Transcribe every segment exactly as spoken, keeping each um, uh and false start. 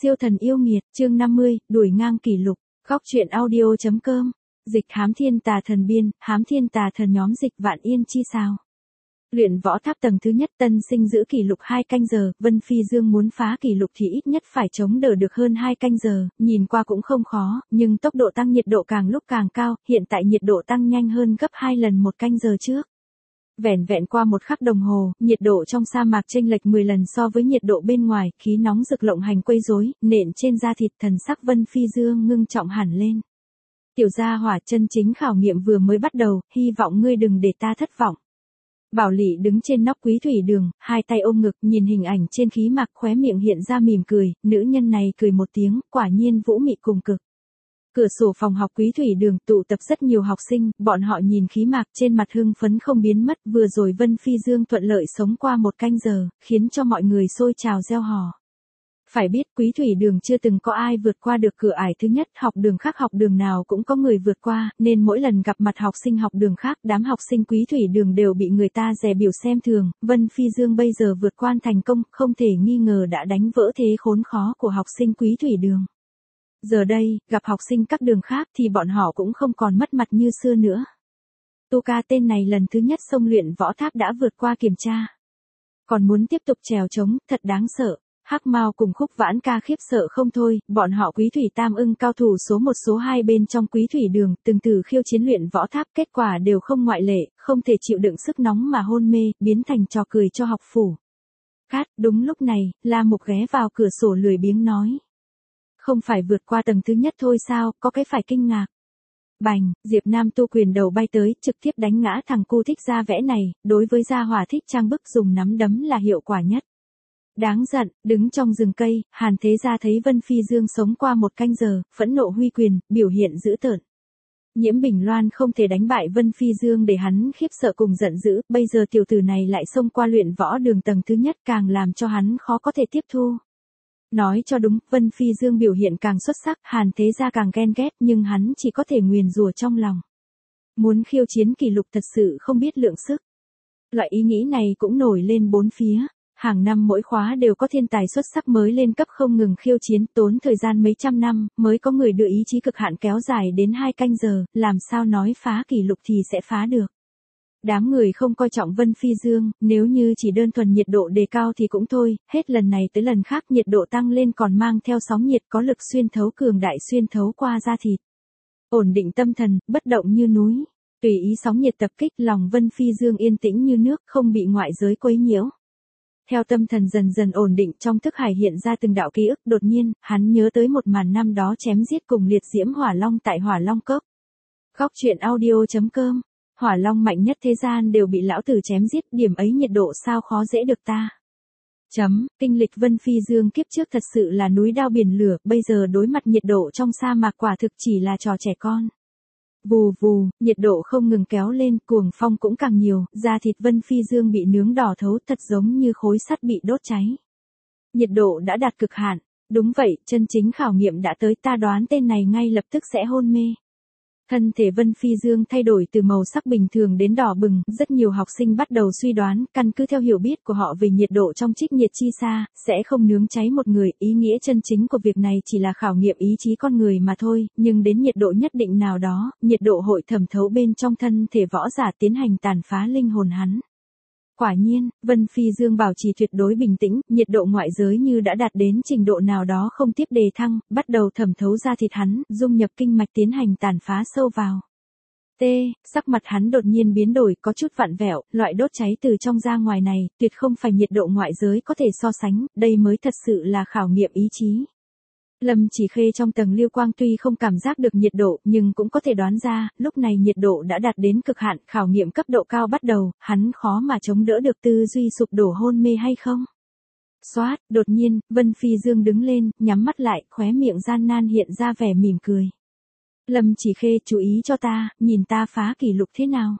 Siêu thần yêu nghiệt, chương năm mươi, đuổi ngang kỷ lục, góc truyện audio.com, dịch hám thiên tà thần biên, hám thiên tà thần nhóm dịch vạn yên chi sao. Luyện võ tháp tầng thứ nhất tân sinh giữ kỷ lục hai canh giờ, Vân Phi Dương muốn phá kỷ lục thì ít nhất phải chống đỡ được hơn hai canh giờ, nhìn qua cũng không khó, nhưng tốc độ tăng nhiệt độ càng lúc càng cao, hiện tại nhiệt độ tăng nhanh hơn gấp hai lần một canh giờ trước. Vẻn vẹn qua một khắc đồng hồ, nhiệt độ trong sa mạc chênh lệch mười lần so với nhiệt độ bên ngoài, khí nóng rực lộng hành quấy rối, nện trên da thịt, thần sắc Vân Phi Dương ngưng trọng hẳn lên. Tiểu gia hỏa, chân chính khảo nghiệm vừa mới bắt đầu, hy vọng ngươi đừng để ta thất vọng. Bảo Lị đứng trên nóc quý thủy đường, hai tay ôm ngực, nhìn hình ảnh trên khí mạc, khóe miệng hiện ra mỉm cười, nữ nhân này cười một tiếng, quả nhiên vũ mị cùng cực. Cửa sổ phòng học quý thủy đường tụ tập rất nhiều học sinh, bọn họ nhìn khí mạc trên mặt hưng phấn không biến mất, vừa rồi Vân Phi Dương thuận lợi sống qua một canh giờ, khiến cho mọi người xôi trào reo hò. Phải biết quý thủy đường chưa từng có ai vượt qua được cửa ải thứ nhất, học đường khác học đường nào cũng có người vượt qua, nên mỗi lần gặp mặt học sinh học đường khác, đám học sinh quý thủy đường đều bị người ta dè biểu xem thường. Vân Phi Dương bây giờ vượt qua thành công, không thể nghi ngờ đã đánh vỡ thế khốn khó của học sinh quý thủy đường. Giờ đây, gặp học sinh các đường khác thì bọn họ cũng không còn mất mặt như xưa nữa. Tu ca tên này lần thứ nhất xông luyện võ tháp đã vượt qua kiểm tra. Còn muốn tiếp tục trèo trống, thật đáng sợ. Hắc Mao cùng Khúc Vãn ca khiếp sợ không thôi, bọn họ quý thủy tam ưng cao thủ số một số hai bên trong quý thủy đường, từng từ khiêu chiến luyện võ tháp, kết quả đều không ngoại lệ, không thể chịu đựng sức nóng mà hôn mê, biến thành trò cười cho học phủ. Cát, đúng lúc này, La Mục ghé vào cửa sổ lười biếng nói. Không phải vượt qua tầng thứ nhất thôi sao, có cái phải kinh ngạc. Bành, Diệp Nam tu quyền đầu bay tới, trực tiếp đánh ngã thằng cu thích ra vẽ này, đối với gia hỏa thích trang bức dùng nắm đấm là hiệu quả nhất. Đáng giận, đứng trong rừng cây, Hàn Thế Gia thấy Vân Phi Dương sống qua một canh giờ, phẫn nộ huy quyền, biểu hiện dữ tợn. Nhiễm Bình Loan không thể đánh bại Vân Phi Dương để hắn khiếp sợ cùng giận dữ, bây giờ tiểu tử này lại xông qua luyện võ đường tầng thứ nhất càng làm cho hắn khó có thể tiếp thu. Nói cho đúng, Vân Phi Dương biểu hiện càng xuất sắc, Hàn Thế Gia càng ghen ghét, nhưng hắn chỉ có thể nguyền rủa trong lòng. Muốn khiêu chiến kỷ lục thật sự không biết lượng sức. Loại ý nghĩ này cũng nổi lên bốn phía. Hàng năm mỗi khóa đều có thiên tài xuất sắc mới lên cấp không ngừng khiêu chiến, tốn thời gian mấy trăm năm, mới có người đưa ý chí cực hạn kéo dài đến hai canh giờ, làm sao nói phá kỷ lục thì sẽ phá được. Đám người không coi trọng Vân Phi Dương, nếu như chỉ đơn thuần nhiệt độ đề cao thì cũng thôi, hết lần này tới lần khác nhiệt độ tăng lên còn mang theo sóng nhiệt có lực xuyên thấu cường đại xuyên thấu qua da thịt. Ổn định tâm thần, bất động như núi, tùy ý sóng nhiệt tập kích, lòng Vân Phi Dương yên tĩnh như nước, không bị ngoại giới quấy nhiễu. Theo tâm thần dần dần ổn định trong thức hải hiện ra từng đạo ký ức, đột nhiên, hắn nhớ tới một màn năm đó chém giết cùng liệt diễm hỏa long tại Hỏa Long Cốc. Góc truyện audio.com, hỏa long mạnh nhất thế gian đều bị lão tử chém giết, điểm ấy nhiệt độ sao khó dễ được ta. Chấm, kinh lịch Vân Phi Dương kiếp trước thật sự là núi đao biển lửa, bây giờ đối mặt nhiệt độ trong sa mạc quả thực chỉ là trò trẻ con. Vù vù, nhiệt độ không ngừng kéo lên, cuồng phong cũng càng nhiều, da thịt Vân Phi Dương bị nướng đỏ thấu thật giống như khối sắt bị đốt cháy. Nhiệt độ đã đạt cực hạn, đúng vậy, chân chính khảo nghiệm đã tới, ta đoán tên này ngay lập tức sẽ hôn mê. Thân thể Vân Phi Dương thay đổi từ màu sắc bình thường đến đỏ bừng, rất nhiều học sinh bắt đầu suy đoán, căn cứ theo hiểu biết của họ về nhiệt độ trong trích nhiệt chi sa, sẽ không nướng cháy một người, ý nghĩa chân chính của việc này chỉ là khảo nghiệm ý chí con người mà thôi, nhưng đến nhiệt độ nhất định nào đó, nhiệt độ hội thẩm thấu bên trong thân thể võ giả tiến hành tàn phá linh hồn hắn. Quả nhiên, Vân Phi Dương bảo trì tuyệt đối bình tĩnh, nhiệt độ ngoại giới như đã đạt đến trình độ nào đó không tiếp đề thăng, bắt đầu thẩm thấu ra thịt hắn, dung nhập kinh mạch tiến hành tàn phá sâu vào. T, sắc mặt hắn đột nhiên biến đổi, có chút vặn vẹo, loại đốt cháy từ trong ra ngoài này, tuyệt không phải nhiệt độ ngoại giới có thể so sánh, đây mới thật sự là khảo nghiệm ý chí. Lâm Chỉ Khê trong tầng lưu quang tuy không cảm giác được nhiệt độ, nhưng cũng có thể đoán ra, lúc này nhiệt độ đã đạt đến cực hạn, khảo nghiệm cấp độ cao bắt đầu, hắn khó mà chống đỡ được tư duy sụp đổ hôn mê hay không. Xoát, đột nhiên, Vân Phi Dương đứng lên, nhắm mắt lại, khóe miệng gian nan hiện ra vẻ mỉm cười. Lâm Chỉ Khê, chú ý cho ta, nhìn ta phá kỷ lục thế nào.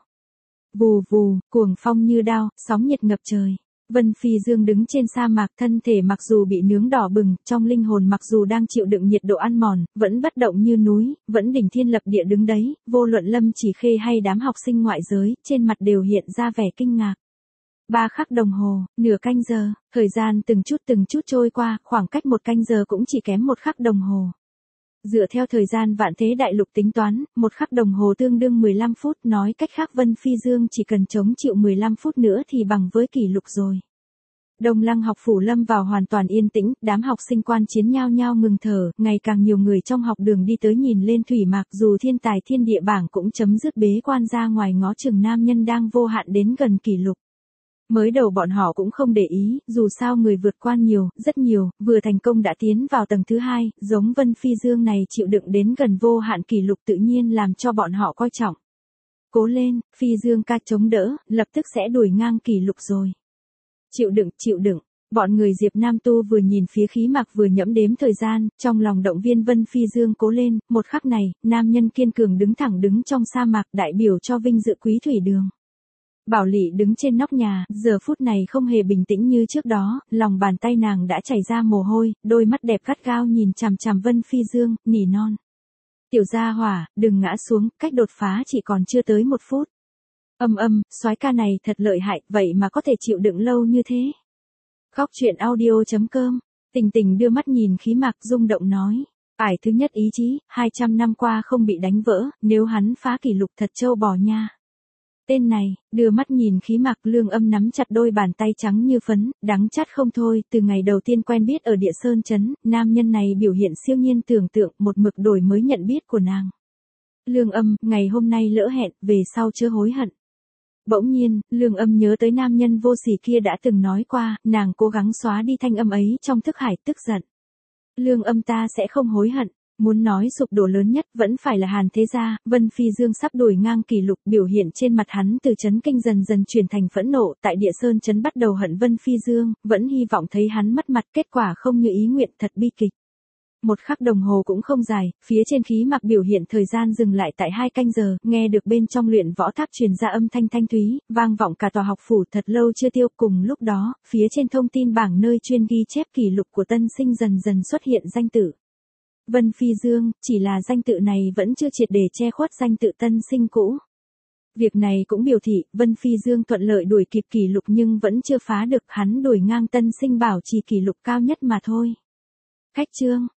Vù vù, cuồng phong như đao, sóng nhiệt ngập trời. Vân Phi Dương đứng trên sa mạc, thân thể mặc dù bị nướng đỏ bừng, trong linh hồn mặc dù đang chịu đựng nhiệt độ ăn mòn, vẫn bất động như núi, vẫn đỉnh thiên lập địa đứng đấy, vô luận Lâm Chỉ Khê hay đám học sinh ngoại giới, trên mặt đều hiện ra vẻ kinh ngạc. Ba khắc đồng hồ, nửa canh giờ, thời gian từng chút từng chút trôi qua, khoảng cách một canh giờ cũng chỉ kém một khắc đồng hồ. Dựa theo thời gian vạn thế đại lục tính toán, một khắc đồng hồ tương đương mười lăm phút, nói cách khác Vân Phi Dương chỉ cần chống chịu mười lăm phút nữa thì bằng với kỷ lục rồi. Đông Lăng học phủ lâm vào hoàn toàn yên tĩnh, đám học sinh quan chiến nhao nhao ngừng thở, ngày càng nhiều người trong học đường đi tới nhìn lên thủy mạc, dù thiên tài thiên địa bảng cũng chấm dứt bế quan ra ngoài ngó chừng nam nhân đang vô hạn đến gần kỷ lục. Mới đầu bọn họ cũng không để ý, dù sao người vượt qua nhiều, rất nhiều, vừa thành công đã tiến vào tầng thứ hai, giống Vân Phi Dương này chịu đựng đến gần vô hạn kỷ lục tự nhiên làm cho bọn họ coi trọng. Cố lên, Phi Dương ca chống đỡ, lập tức sẽ đuổi ngang kỷ lục rồi. Chịu đựng, chịu đựng. Bọn người Diệp Nam Tu vừa nhìn phía khí mạc vừa nhẫm đếm thời gian, trong lòng động viên Vân Phi Dương cố lên, một khắc này, nam nhân kiên cường đứng thẳng đứng trong sa mạc đại biểu cho vinh dự quý thủy đường. Bảo Lị đứng trên nóc nhà, giờ phút này không hề bình tĩnh như trước đó, lòng bàn tay nàng đã chảy ra mồ hôi, đôi mắt đẹp gắt gao nhìn chằm chằm Vân Phi Dương, nỉ non. Tiểu gia hỏa, đừng ngã xuống, cách đột phá chỉ còn chưa tới một phút. Âm âm, soái ca này thật lợi hại, vậy mà có thể chịu đựng lâu như thế. Khóc chuyện audio chấm com, Tình Tình đưa mắt nhìn khí mạc rung động nói. Ải thứ nhất ý chí, hai trăm năm qua không bị đánh vỡ, nếu hắn phá kỷ lục thật trâu bò nha. Tên này, đưa mắt nhìn khí mạc Lương Âm nắm chặt đôi bàn tay trắng như phấn, đắng chát không thôi, từ ngày đầu tiên quen biết ở địa sơn trấn, nam nhân này biểu hiện siêu nhiên tưởng tượng, một mực đổi mới nhận biết của nàng. Lương Âm, ngày hôm nay lỡ hẹn, về sau chưa hối hận. Bỗng nhiên, Lương Âm nhớ tới nam nhân vô sỉ kia đã từng nói qua, nàng cố gắng xóa đi thanh âm ấy trong thức hải, tức giận. Lương Âm ta sẽ không hối hận. Muốn nói sụp đổ lớn nhất vẫn phải là Hàn Thế Gia, Vân Phi Dương sắp đuổi ngang kỷ lục, biểu hiện trên mặt hắn từ chấn kinh dần dần chuyển thành phẫn nộ, tại địa sơn chấn bắt đầu hận Vân Phi Dương, vẫn hy vọng thấy hắn mất mặt, kết quả không như ý nguyện, thật bi kịch. Một khắc đồng hồ cũng không dài, phía trên khí mặc biểu hiện thời gian dừng lại tại hai canh giờ, nghe được bên trong luyện võ tháp truyền ra âm thanh thanh thúy, vang vọng cả tòa học phủ thật lâu chưa tiêu. Cùng lúc đó, phía trên thông tin bảng nơi chuyên ghi chép kỷ lục của tân sinh dần dần xuất hiện danh tự. Vân Phi Dương, chỉ là danh tự này vẫn chưa triệt để che khuất danh tự tân sinh cũ. Việc này cũng biểu thị, Vân Phi Dương thuận lợi đuổi kịp kỷ lục nhưng vẫn chưa phá được, hắn đuổi ngang tân sinh bảo trì kỷ lục cao nhất mà thôi. Khách chương